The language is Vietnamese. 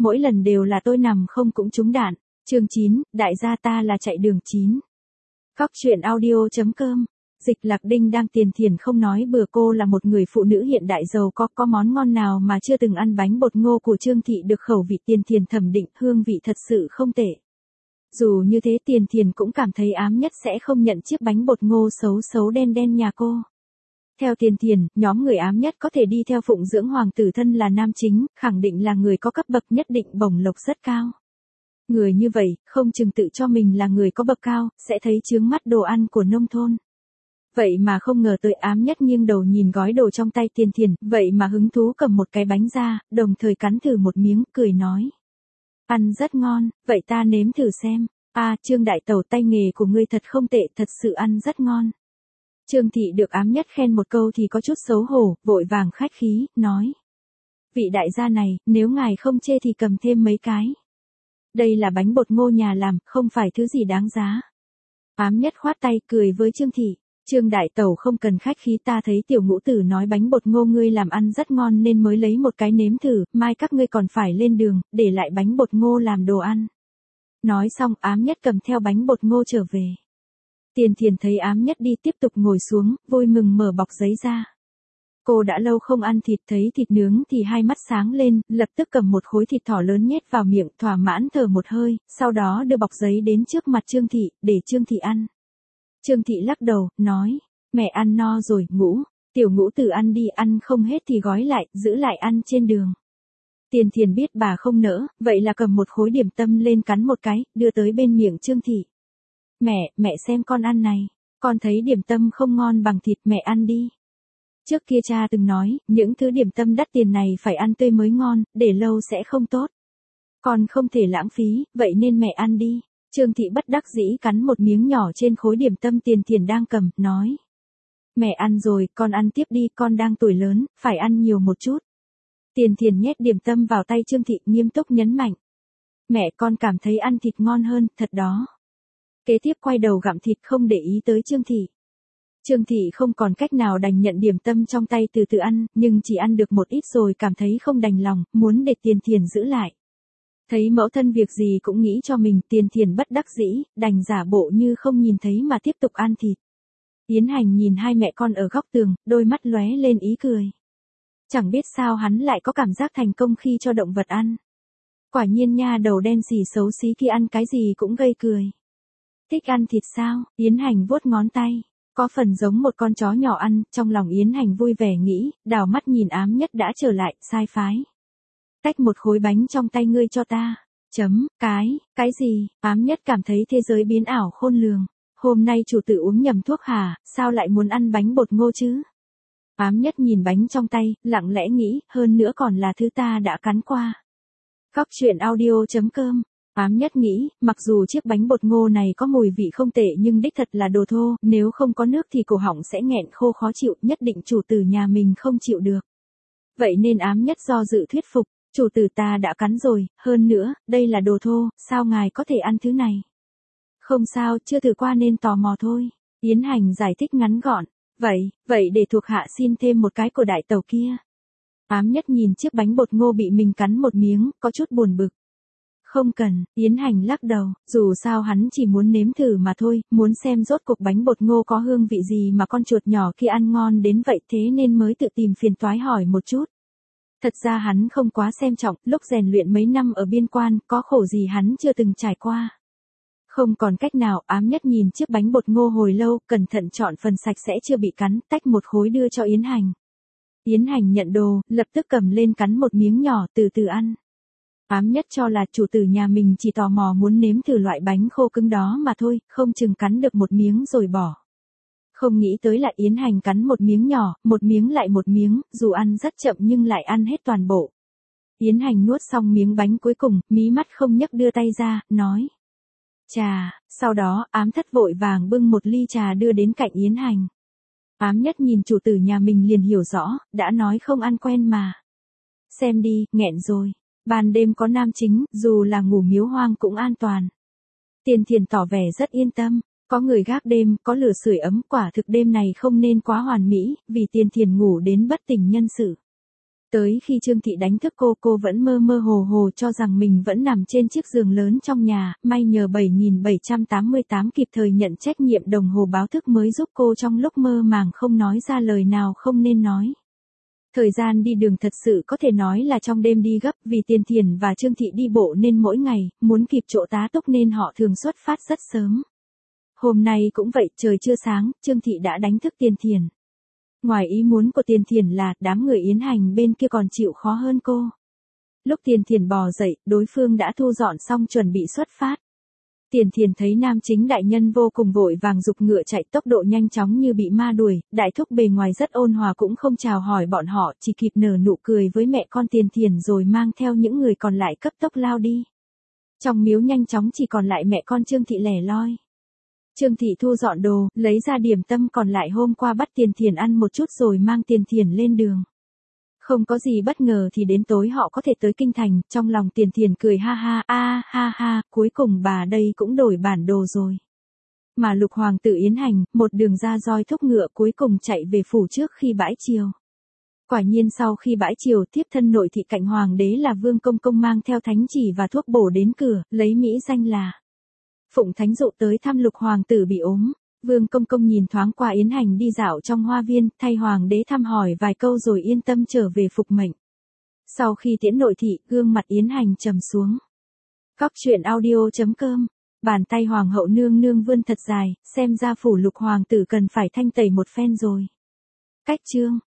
mỗi lần đều là tôi nằm không cũng trúng đạn. Chương 9, đại gia ta là chạy đường 9. Góc truyện audio.com. Dịch Lạc Đinh đang tiền thiền không nói bừa, cô là một người phụ nữ hiện đại giàu có món ngon nào mà chưa từng ăn. Bánh bột ngô của Trương Thị được khẩu vị tiền thiền thẩm định, hương vị thật sự không tệ. Dù như thế tiền thiền cũng cảm thấy ám nhất sẽ không nhận chiếc bánh bột ngô xấu đen nhà cô. Theo tiền thiền, nhóm người ám nhất có thể đi theo phụng dưỡng hoàng tử thân là nam chính, khẳng định là người có cấp bậc nhất định, bổng lộc rất cao. Người như vậy, không chừng tự cho mình là người có bậc cao, sẽ thấy chướng mắt đồ ăn của nông thôn. Vậy mà không ngờ tới ám nhất nghiêng đầu nhìn gói đồ trong tay tiền thiền, vậy mà hứng thú cầm một cái bánh ra, đồng thời cắn thử một miếng, cười nói. Ăn rất ngon, vậy ta nếm thử xem. Trương đại tẩu, tay nghề của ngươi thật không tệ, thật sự ăn rất ngon. Trương Thị được ám nhất khen một câu thì có chút xấu hổ, vội vàng khách khí, nói. Vị đại gia này, nếu ngài không chê thì cầm thêm mấy cái. Đây là bánh bột ngô nhà làm, không phải thứ gì đáng giá. Ám nhất khoát tay, cười với Trương Thị. Trương đại tẩu không cần khách khí, ta thấy tiểu ngũ tử nói bánh bột ngô ngươi làm ăn rất ngon nên mới lấy một cái nếm thử, mai các ngươi còn phải lên đường, để lại bánh bột ngô làm đồ ăn. Nói xong ám nhất cầm theo bánh bột ngô trở về. Tiền thiền thấy ám nhất đi tiếp tục ngồi xuống, vui mừng mở bọc giấy ra. Cô đã lâu không ăn thịt, thấy thịt nướng thì hai mắt sáng lên, lập tức cầm một khối thịt thỏ lớn nhét vào miệng, thỏa mãn thở một hơi, sau đó đưa bọc giấy đến trước mặt Trương Thị, để Trương Thị ăn. Trương Thị lắc đầu, nói, mẹ ăn no rồi, tiểu ngũ tử ăn đi, ăn không hết thì gói lại, giữ lại ăn trên đường. Tiền thiền biết bà không nỡ, vậy là cầm một khối điểm tâm lên cắn một cái, đưa tới bên miệng Trương Thị. Mẹ xem con ăn này, con thấy điểm tâm không ngon bằng thịt, mẹ ăn đi. Trước kia cha từng nói, những thứ điểm tâm đắt tiền này phải ăn tươi mới ngon, để lâu sẽ không tốt. Con không thể lãng phí, vậy nên mẹ ăn đi. Trương Thị bất đắc dĩ cắn một miếng nhỏ trên khối điểm tâm tiền thiền đang cầm, nói. Mẹ ăn rồi, con ăn tiếp đi, con đang tuổi lớn, phải ăn nhiều một chút. Tiền thiền nhét điểm tâm vào tay Trương Thị, nghiêm túc nhấn mạnh. Mẹ, con cảm thấy ăn thịt ngon hơn, thật đó. Kế tiếp quay đầu gặm thịt, không để ý tới Trương Thị. Trương Thị không còn cách nào đành nhận điểm tâm trong tay từ từ ăn, nhưng chỉ ăn được một ít rồi cảm thấy không đành lòng, muốn để tiền thiền giữ lại. Thấy mẫu thân việc gì cũng nghĩ cho mình, tiền thiền bất đắc dĩ, đành giả bộ như không nhìn thấy mà tiếp tục ăn thịt. Yến Hành nhìn hai mẹ con ở góc tường, đôi mắt lóe lên ý cười. Chẳng biết sao hắn lại có cảm giác thành công khi cho động vật ăn. Quả nhiên nha đầu đen xì xấu xí kia ăn cái gì cũng gây cười. Thích ăn thịt sao? Yến Hành vuốt ngón tay. Có phần giống một con chó nhỏ ăn, trong lòng Yến Hành vui vẻ nghĩ, đảo mắt nhìn ám nhất đã trở lại, sai phái. Tách một khối bánh trong tay ngươi cho ta. Cái gì? Ám nhất cảm thấy thế giới biến ảo khôn lường. Hôm nay chủ tử uống nhầm thuốc hả, sao lại muốn ăn bánh bột ngô chứ? Ám nhất nhìn bánh trong tay, lặng lẽ nghĩ, hơn nữa còn là thứ ta đã cắn qua. Góc truyện audio.com. Ám nhất nghĩ, mặc dù chiếc bánh bột ngô này có mùi vị không tệ nhưng đích thật là đồ thô, nếu không có nước thì cổ họng sẽ nghẹn khô khó chịu, nhất định chủ tử nhà mình không chịu được. Vậy nên ám nhất do dự thuyết phục, chủ tử ta đã cắn rồi, hơn nữa, đây là đồ thô, sao ngài có thể ăn thứ này? Không sao, chưa thử qua nên tò mò thôi. Yến Hành giải thích ngắn gọn, vậy để thuộc hạ xin thêm một cái của đại tẩu kia. Ám nhất nhìn chiếc bánh bột ngô bị mình cắn một miếng, có chút buồn bực. Không cần, Yến Hành lắc đầu, dù sao hắn chỉ muốn nếm thử mà thôi, muốn xem rốt cuộc bánh bột ngô có hương vị gì mà con chuột nhỏ kia ăn ngon đến vậy, thế nên mới tự tìm phiền toái hỏi một chút. Thật ra hắn không quá xem trọng, lúc rèn luyện mấy năm ở biên quan, có khổ gì hắn chưa từng trải qua. Không còn cách nào, ám nhất nhìn chiếc bánh bột ngô hồi lâu, cẩn thận chọn phần sạch sẽ chưa bị cắn, tách một khối đưa cho Yến Hành. Yến Hành nhận đồ, lập tức cầm lên cắn một miếng nhỏ, từ từ ăn. Ám nhất cho là chủ tử nhà mình chỉ tò mò muốn nếm thử loại bánh khô cứng đó mà thôi, không chừng cắn được một miếng rồi bỏ. Không nghĩ tới là Yến Hành cắn một miếng nhỏ, một miếng lại một miếng, dù ăn rất chậm nhưng lại ăn hết toàn bộ. Yến Hành nuốt xong miếng bánh cuối cùng, mí mắt không nhấc đưa tay ra, nói. Trà, sau đó, ám thất vội vàng bưng một ly trà đưa đến cạnh Yến Hành. Ám nhất nhìn chủ tử nhà mình liền hiểu rõ, đã nói không ăn quen mà. Xem đi, nghẹn rồi. Ban đêm có nam chính, dù là ngủ miếu hoang cũng an toàn. Tiền thiền tỏ vẻ rất yên tâm, có người gác đêm, có lửa sưởi ấm, quả thực đêm này không nên quá hoàn mỹ, vì tiền thiền ngủ đến bất tỉnh nhân sự. Tới khi Trương Thị đánh thức cô vẫn mơ mơ hồ hồ cho rằng mình vẫn nằm trên chiếc giường lớn trong nhà, may nhờ 7788 kịp thời nhận trách nhiệm đồng hồ báo thức mới giúp cô trong lúc mơ màng không nói ra lời nào không nên nói. Thời gian đi đường thật sự có thể nói là trong đêm đi gấp, vì Tiền Thiền và Trương Thị đi bộ nên mỗi ngày, muốn kịp chỗ tá túc nên họ thường xuất phát rất sớm. Hôm nay cũng vậy, trời chưa sáng, Trương Thị đã đánh thức Tiền Thiền. Ngoài ý muốn của Tiền Thiền là, đám người yến hành bên kia còn chịu khó hơn cô. Lúc Tiền Thiền bò dậy, đối phương đã thu dọn xong chuẩn bị xuất phát. Tiền Thiền thấy nam chính đại nhân vô cùng vội vàng giục ngựa chạy tốc độ nhanh chóng như bị ma đuổi, đại thúc bề ngoài rất ôn hòa cũng không chào hỏi bọn họ, chỉ kịp nở nụ cười với mẹ con Tiền Thiền rồi mang theo những người còn lại cấp tốc lao đi. Trong miếu nhanh chóng chỉ còn lại mẹ con Trương Thị lẻ loi. Trương Thị thu dọn đồ, lấy ra điểm tâm còn lại hôm qua bắt Tiền Thiền ăn một chút rồi mang Tiền Thiền lên đường. Không có gì bất ngờ thì đến tối họ có thể tới kinh thành, trong lòng Tiền Thiền cười ha ha, cuối cùng bà đây cũng đổi bản đồ rồi. Mà Lục Hoàng tử yến hành, một đường ra roi thúc ngựa cuối cùng chạy về phủ trước khi bãi chiều. Quả nhiên sau khi bãi chiều, tiếp thân nội thị cạnh hoàng đế là Vương Công Công mang theo thánh chỉ và thuốc bổ đến cửa, lấy mỹ danh là Phụng Thánh Dụ tới thăm Lục Hoàng tử bị ốm. Vương Công Công nhìn thoáng qua yến hành đi dạo trong hoa viên, thay hoàng đế thăm hỏi vài câu rồi yên tâm trở về phục mệnh. Sau khi tiễn nội thị, gương mặt yến hành trầm xuống. Cóc truyện audio.com. Bàn tay hoàng hậu nương nương vươn thật dài, xem ra phủ Lục Hoàng tử cần phải thanh tẩy một phen rồi. Cách chương